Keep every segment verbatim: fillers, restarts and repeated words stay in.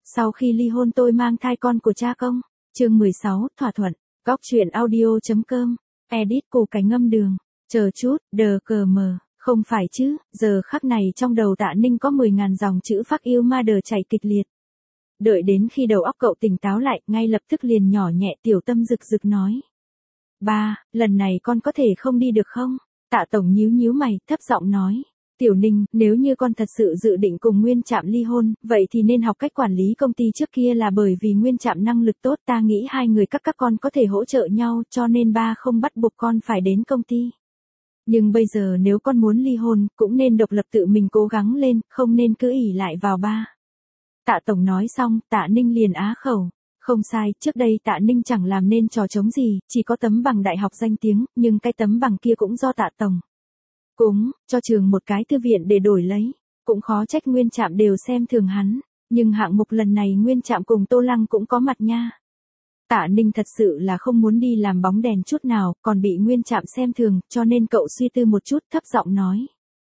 sau khi ly hôn tôi mang thai con của cha công. Chương mười sáu, thỏa thuận. Góc truyện audio.com. Edit Cô Cảnh Ngâm Đường. Chờ chút, đờ cờ mờ. Không phải chứ, giờ khắc này trong đầu Tạ Ninh có mười ngàn dòng chữ fuck you mother chảy kịch liệt. Đợi đến khi đầu óc cậu tỉnh táo lại, ngay lập tức liền nhỏ nhẹ tiểu tâm rực rực nói. Ba, lần này con có thể không đi được không? Tạ Tổng nhíu nhíu mày, thấp giọng nói. Tiểu Ninh, nếu như con thật sự dự định cùng Nguyên Trạm ly hôn, vậy thì nên học cách quản lý công ty trước kia là bởi vì Nguyên Trạm năng lực tốt, ta nghĩ hai người các các con có thể hỗ trợ nhau, cho nên ba không bắt buộc con phải đến công ty. Nhưng bây giờ nếu con muốn ly hôn, cũng nên độc lập tự mình cố gắng lên, không nên cứ ỷ lại vào ba. Tạ Tổng nói xong, Tạ Ninh liền á khẩu. Không sai, trước đây Tạ Ninh chẳng làm nên trò trống gì, chỉ có tấm bằng đại học danh tiếng, nhưng cái tấm bằng kia cũng do Tạ Tổng cúng cho trường một cái thư viện để đổi lấy. Cũng khó trách Nguyên Trạm đều xem thường hắn. Nhưng hạng mục lần này Nguyên Trạm cùng Tô Lăng cũng có mặt nha. Tạ Ninh thật sự là không muốn đi làm bóng đèn chút nào, còn bị Nguyên Trạm xem thường, cho nên cậu suy tư một chút, thấp giọng nói.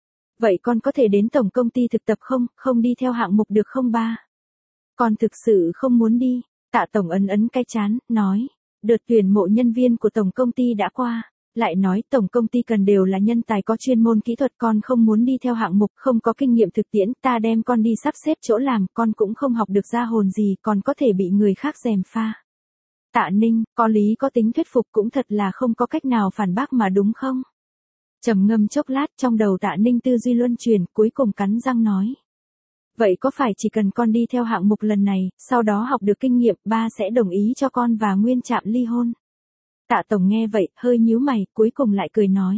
Vậy con có thể đến tổng công ty thực tập không, không đi theo hạng mục được không ba? Con thực sự không muốn đi. Tạ Tổng ấn ấn cái chán, nói. Đợt tuyển mộ nhân viên của tổng công ty đã qua. Lại nói tổng công ty cần đều là nhân tài có chuyên môn kỹ thuật, con không muốn đi theo hạng mục không có kinh nghiệm thực tiễn, ta đem con đi sắp xếp chỗ làm, con cũng không học được ra hồn gì, còn có thể bị người khác gièm pha. Tạ Ninh, có lý có tính thuyết phục cũng thật là không có cách nào phản bác mà đúng không? Trầm ngâm chốc lát, trong đầu Tạ Ninh tư duy luân chuyển, cuối cùng cắn răng nói. Vậy có phải chỉ cần con đi theo hạng mục lần này, sau đó học được kinh nghiệm, ba sẽ đồng ý cho con và Nguyên Trạm ly hôn? Tạ Tổng nghe vậy, hơi nhíu mày, cuối cùng lại cười nói.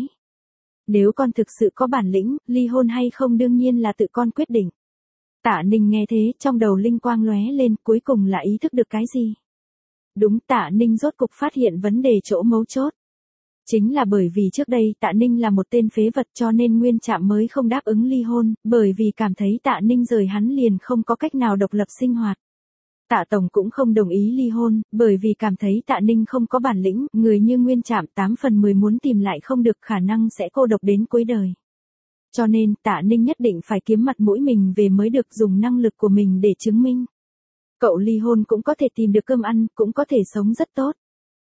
Nếu con thực sự có bản lĩnh, ly hôn hay không đương nhiên là tự con quyết định. Tạ Ninh nghe thế, trong đầu linh quang lóe lên, cuối cùng là ý thức được cái gì? Đúng, Tạ Ninh rốt cục phát hiện vấn đề chỗ mấu chốt. Chính là bởi vì trước đây Tạ Ninh là một tên phế vật cho nên Nguyên Trạm mới không đáp ứng ly hôn, bởi vì cảm thấy Tạ Ninh rời hắn liền không có cách nào độc lập sinh hoạt. Tạ Tổng cũng không đồng ý ly hôn, bởi vì cảm thấy Tạ Ninh không có bản lĩnh, người như Nguyên Trạm tám phần mười muốn tìm lại không được, khả năng sẽ cô độc đến cuối đời. Cho nên Tạ Ninh nhất định phải kiếm mặt mũi mình về mới được, dùng năng lực của mình để chứng minh. Cậu ly hôn cũng có thể tìm được cơm ăn, cũng có thể sống rất tốt.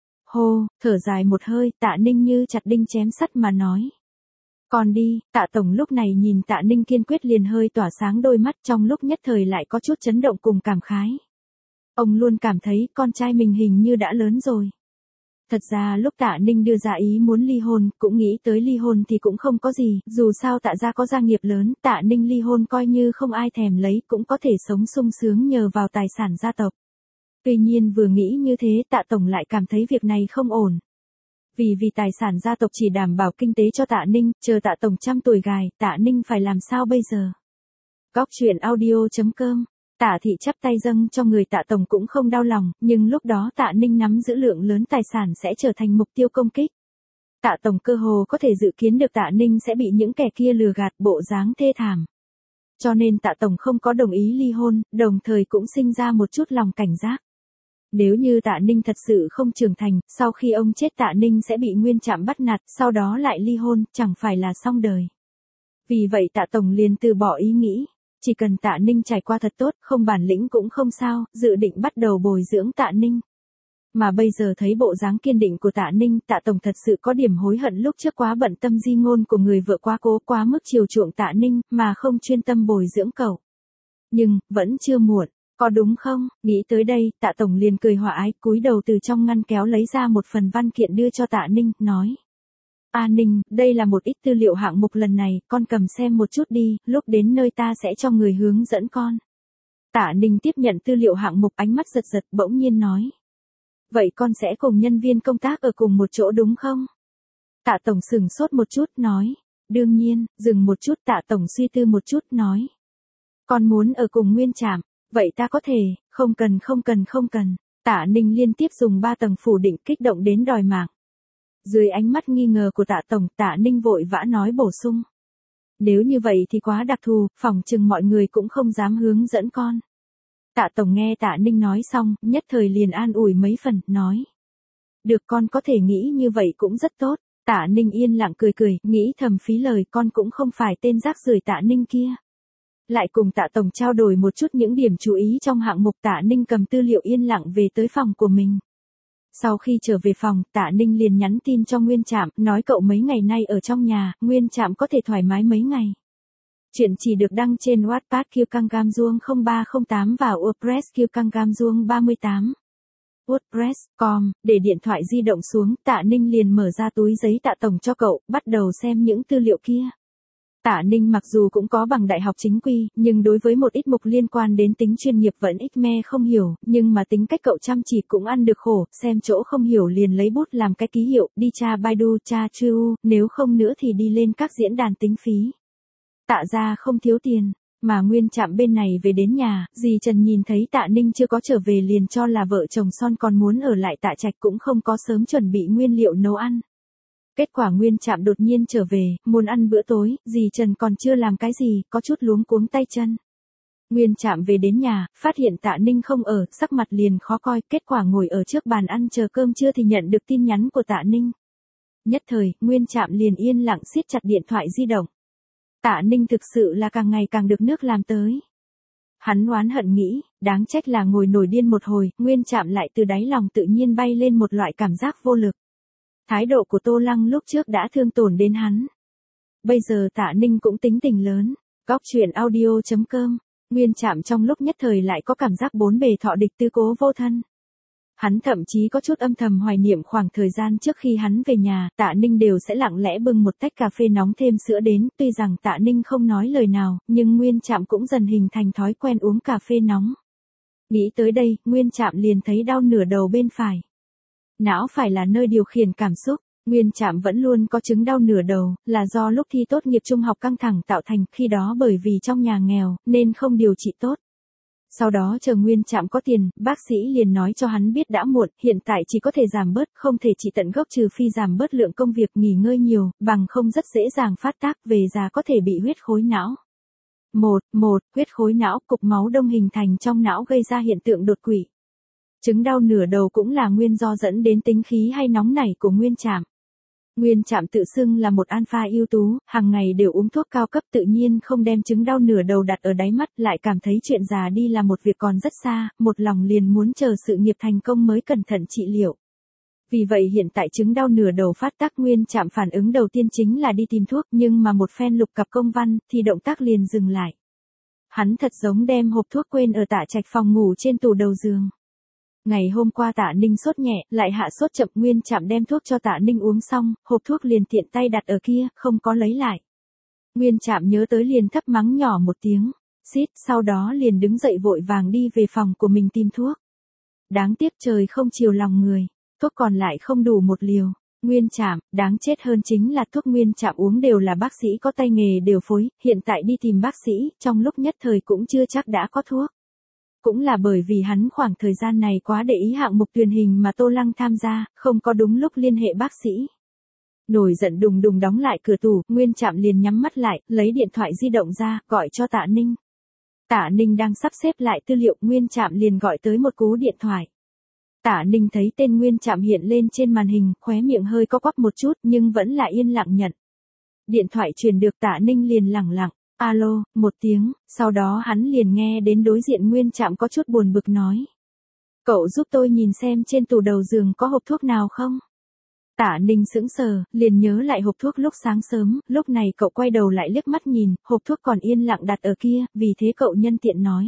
Hô, thở dài một hơi, Tạ Ninh như chặt đinh chém sắt mà nói. Còn đi, Tạ Tổng lúc này nhìn Tạ Ninh kiên quyết liền hơi tỏa sáng đôi mắt, trong lúc nhất thời lại có chút chấn động cùng cảm khái. Ông luôn cảm thấy con trai mình hình như đã lớn rồi. Thật ra lúc Tạ Ninh đưa ra ý muốn ly hôn, cũng nghĩ tới ly hôn thì cũng không có gì, dù sao Tạ gia có gia nghiệp lớn, Tạ Ninh ly hôn coi như không ai thèm lấy, cũng có thể sống sung sướng nhờ vào tài sản gia tộc. Tuy nhiên vừa nghĩ như thế, Tạ Tổng lại cảm thấy việc này không ổn. Vì vì tài sản gia tộc chỉ đảm bảo kinh tế cho Tạ Ninh, chờ Tạ Tổng trăm tuổi gài, Tạ Ninh phải làm sao bây giờ? Góc truyện audio.com. Tạ Thị chắp tay dâng cho người Tạ Tổng cũng không đau lòng, nhưng lúc đó Tạ Ninh nắm giữ lượng lớn tài sản sẽ trở thành mục tiêu công kích. Tạ Tổng cơ hồ có thể dự kiến được Tạ Ninh sẽ bị những kẻ kia lừa gạt, bộ dáng thê thảm. Cho nên Tạ Tổng không có đồng ý ly hôn, đồng thời cũng sinh ra một chút lòng cảnh giác. Nếu như Tạ Ninh thật sự không trưởng thành, sau khi ông chết Tạ Ninh sẽ bị Nguyên Trạm bắt nạt, sau đó lại ly hôn, chẳng phải là xong đời. Vì vậy Tạ Tổng liền từ bỏ ý nghĩ. Chỉ cần Tạ Ninh trải qua thật tốt, không bản lĩnh cũng không sao, dự định bắt đầu bồi dưỡng Tạ Ninh. Mà bây giờ thấy bộ dáng kiên định của Tạ Ninh, Tạ Tổng thật sự có điểm hối hận lúc trước quá bận tâm di ngôn của người vợ, quá cố quá mức chiều chuộng Tạ Ninh, mà không chuyên tâm bồi dưỡng cậu. Nhưng, vẫn chưa muộn, có đúng không? Nghĩ tới đây, Tạ Tổng liền cười hòa ái, cúi đầu từ trong ngăn kéo lấy ra một phần văn kiện đưa cho Tạ Ninh, nói. A Ninh, đây là một ít tư liệu hạng mục lần này, con cầm xem một chút đi, lúc đến nơi ta sẽ cho người hướng dẫn con. Tạ Ninh tiếp nhận tư liệu hạng mục, ánh mắt giật giật, bỗng nhiên nói. Vậy con sẽ cùng nhân viên công tác ở cùng một chỗ đúng không? Tạ Tổng sửng sốt một chút, nói. Đương nhiên, dừng một chút, Tạ Tổng suy tư một chút, nói. Con muốn ở cùng Nguyên Trạm, vậy ta có thể, không cần không cần không cần. Tạ Ninh liên tiếp dùng ba tầng phủ định, kích động đến đòi mạng. Dưới ánh mắt nghi ngờ của Tạ Tổng, Tạ Ninh vội vã nói bổ sung. Nếu như vậy thì quá đặc thù, phỏng chừng mọi người cũng không dám hướng dẫn con. Tạ Tổng nghe Tạ Ninh nói xong, nhất thời liền an ủi mấy phần, nói. Được, con có thể nghĩ như vậy cũng rất tốt. Tạ Ninh yên lặng cười cười, nghĩ thầm phí lời, con cũng không phải tên rác rưởi Tạ Ninh kia. Lại cùng Tạ tổng trao đổi một chút những điểm chú ý trong hạng mục, Tạ Ninh cầm tư liệu yên lặng về tới phòng của mình. Sau khi trở về phòng, Tạ Ninh liền nhắn tin cho Nguyên Trạm, nói cậu mấy ngày nay ở trong nhà, Nguyên Trạm có thể thoải mái mấy ngày. Chuyện chỉ được đăng trên Wattpad Kyokanggam Duong không ba không tám và WordPress Kyokanggam Duong ba mươi tám. WordPress chấm com, để điện thoại di động xuống, Tạ Ninh liền mở ra túi giấy Tạ tổng cho cậu, bắt đầu xem những tư liệu kia. Tạ Ninh mặc dù cũng có bằng đại học chính quy, nhưng đối với một ít mục liên quan đến tính chuyên nghiệp vẫn ít me không hiểu, nhưng mà tính cách cậu chăm chỉ cũng ăn được khổ, xem chỗ không hiểu liền lấy bút làm cái ký hiệu, đi tra Baidu, tra Chu, nếu không nữa thì đi lên các diễn đàn tính phí. Tạ gia không thiếu tiền, mà Nguyên Trạm bên này về đến nhà, dì Trần nhìn thấy Tạ Ninh chưa có trở về liền cho là vợ chồng son còn muốn ở lại Tạ Trạch, cũng không có sớm chuẩn bị nguyên liệu nấu ăn. Kết quả Nguyên Trạm đột nhiên trở về, muốn ăn bữa tối, dì Trần còn chưa làm cái gì, có chút luống cuống tay chân. Nguyên Trạm về đến nhà, phát hiện Tạ Ninh không ở, sắc mặt liền khó coi, kết quả ngồi ở trước bàn ăn chờ cơm trưa thì nhận được tin nhắn của Tạ Ninh. Nhất thời, Nguyên Trạm liền yên lặng siết chặt điện thoại di động. Tạ Ninh thực sự là càng ngày càng được nước làm tới. Hắn oán hận nghĩ, đáng trách là ngồi nổi điên một hồi, Nguyên Trạm lại từ đáy lòng tự nhiên bay lên một loại cảm giác vô lực. Thái độ của Tô Lăng lúc trước đã thương tổn đến hắn. Bây giờ Tạ Ninh cũng tính tình lớn. Góc truyện audio chấm com. Nguyên Trạm trong lúc nhất thời lại có cảm giác bốn bề thọ địch tư cố vô thân. Hắn thậm chí có chút âm thầm hoài niệm khoảng thời gian trước khi hắn về nhà, Tạ Ninh đều sẽ lặng lẽ bưng một tách cà phê nóng thêm sữa đến, tuy rằng Tạ Ninh không nói lời nào, nhưng Nguyên Trạm cũng dần hình thành thói quen uống cà phê nóng. Nghĩ tới đây, Nguyên Trạm liền thấy đau nửa đầu bên phải. Não phải là nơi điều khiển cảm xúc, Nguyên Trạm vẫn luôn có chứng đau nửa đầu, là do lúc thi tốt nghiệp trung học căng thẳng tạo thành, khi đó bởi vì trong nhà nghèo, nên không điều trị tốt. Sau đó chờ Nguyên Trạm có tiền, bác sĩ liền nói cho hắn biết đã muộn, hiện tại chỉ có thể giảm bớt, không thể trị tận gốc trừ phi giảm bớt lượng công việc, nghỉ ngơi nhiều, bằng không rất dễ dàng phát tác, về già có thể bị huyết khối não. một. một. Huyết khối não, cục máu đông hình thành trong não gây ra hiện tượng đột quỵ. Chứng đau nửa đầu cũng là nguyên do dẫn đến tính khí hay nóng nảy của Nguyên Trạm. Nguyên Trạm tự xưng là một alpha ưu tú, hàng ngày đều uống thuốc cao cấp, tự nhiên không đem chứng đau nửa đầu đặt ở đáy mắt, lại cảm thấy chuyện già đi là một việc còn rất xa, một lòng liền muốn chờ sự nghiệp thành công mới cẩn thận trị liệu. Vì vậy hiện tại chứng đau nửa đầu phát tác, Nguyên Trạm phản ứng đầu tiên chính là đi tìm thuốc, nhưng mà một phen lục cặp công văn, thì động tác liền dừng lại. Hắn thật giống đem hộp thuốc quên ở Tạ Trạch phòng ngủ trên tủ đầu giường. Ngày hôm qua Tạ Ninh sốt nhẹ, lại hạ sốt chậm, Nguyên Trạm đem thuốc cho Tạ Ninh uống xong, hộp thuốc liền tiện tay đặt ở kia, không có lấy lại. Nguyên Trạm nhớ tới liền thấp mắng nhỏ một tiếng, xít, sau đó liền đứng dậy vội vàng đi về phòng của mình tìm thuốc. Đáng tiếc trời không chiều lòng người, thuốc còn lại không đủ một liều. Nguyên Trạm, đáng chết hơn chính là thuốc Nguyên Trạm uống đều là bác sĩ có tay nghề điều phối, hiện tại đi tìm bác sĩ, trong lúc nhất thời cũng chưa chắc đã có thuốc. Cũng là bởi vì hắn khoảng thời gian này quá để ý hạng mục truyền hình mà Tô Lăng tham gia, không có đúng lúc liên hệ bác sĩ. Nổi giận đùng đùng đóng lại cửa tủ, Nguyên Trạm liền nhắm mắt lại, lấy điện thoại di động ra, gọi cho Tạ Ninh. Tạ Ninh đang sắp xếp lại tư liệu, Nguyên Trạm liền gọi tới một cú điện thoại. Tạ Ninh thấy tên Nguyên Trạm hiện lên trên màn hình, khóe miệng hơi co quắp một chút nhưng vẫn là yên lặng nhận. Điện thoại truyền được, Tạ Ninh liền lẳng lặng. Alo, một tiếng, sau đó hắn liền nghe đến đối diện Nguyên Trạm có chút buồn bực nói. Cậu giúp tôi nhìn xem trên tủ đầu giường có hộp thuốc nào không? Tạ Ninh sững sờ, liền nhớ lại hộp thuốc lúc sáng sớm, lúc này cậu quay đầu lại liếc mắt nhìn, hộp thuốc còn yên lặng đặt ở kia, vì thế cậu nhân tiện nói.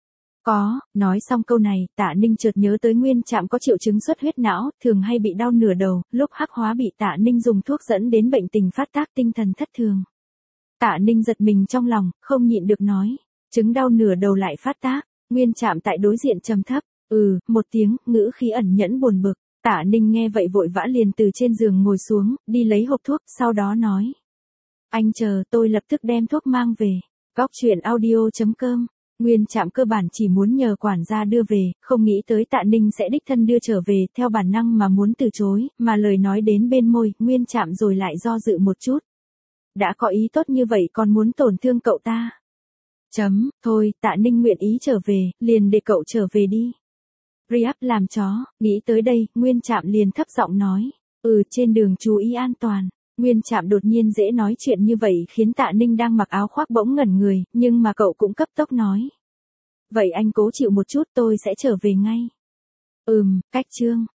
Có, nói xong câu này, Tạ Ninh chợt nhớ tới Nguyên Trạm có triệu chứng xuất huyết não, thường hay bị đau nửa đầu, lúc hắc hóa bị Tạ Ninh dùng thuốc dẫn đến bệnh tình phát tác tinh thần thất thường. Tạ Ninh giật mình trong lòng, không nhịn được nói, chứng đau nửa đầu lại phát tác. Nguyên Trạm tại đối diện trầm thấp, ừ, một tiếng, ngữ khí ẩn nhẫn buồn bực. Tạ Ninh nghe vậy vội vã liền từ trên giường ngồi xuống, đi lấy hộp thuốc, sau đó nói. Anh chờ, tôi lập tức đem thuốc mang về. Góc truyện audio chấm com. Nguyên Trạm cơ bản chỉ muốn nhờ quản gia đưa về, không nghĩ tới Tạ Ninh sẽ đích thân đưa trở về, theo bản năng mà muốn từ chối, mà lời nói đến bên môi, Nguyên Trạm rồi lại do dự một chút. Đã có ý tốt như vậy còn muốn tổn thương cậu ta. Chấm, thôi, Tạ Ninh nguyện ý trở về, liền để cậu trở về đi. Riap làm chó, nghĩ tới đây, Nguyên Trạm liền thấp giọng nói. Ừ, trên đường chú ý an toàn. Nguyên Trạm đột nhiên dễ nói chuyện như vậy khiến Tạ Ninh đang mặc áo khoác bỗng ngẩn người, nhưng mà cậu cũng cấp tốc nói. Vậy anh cố chịu một chút tôi sẽ trở về ngay. Ừm, cách Trương.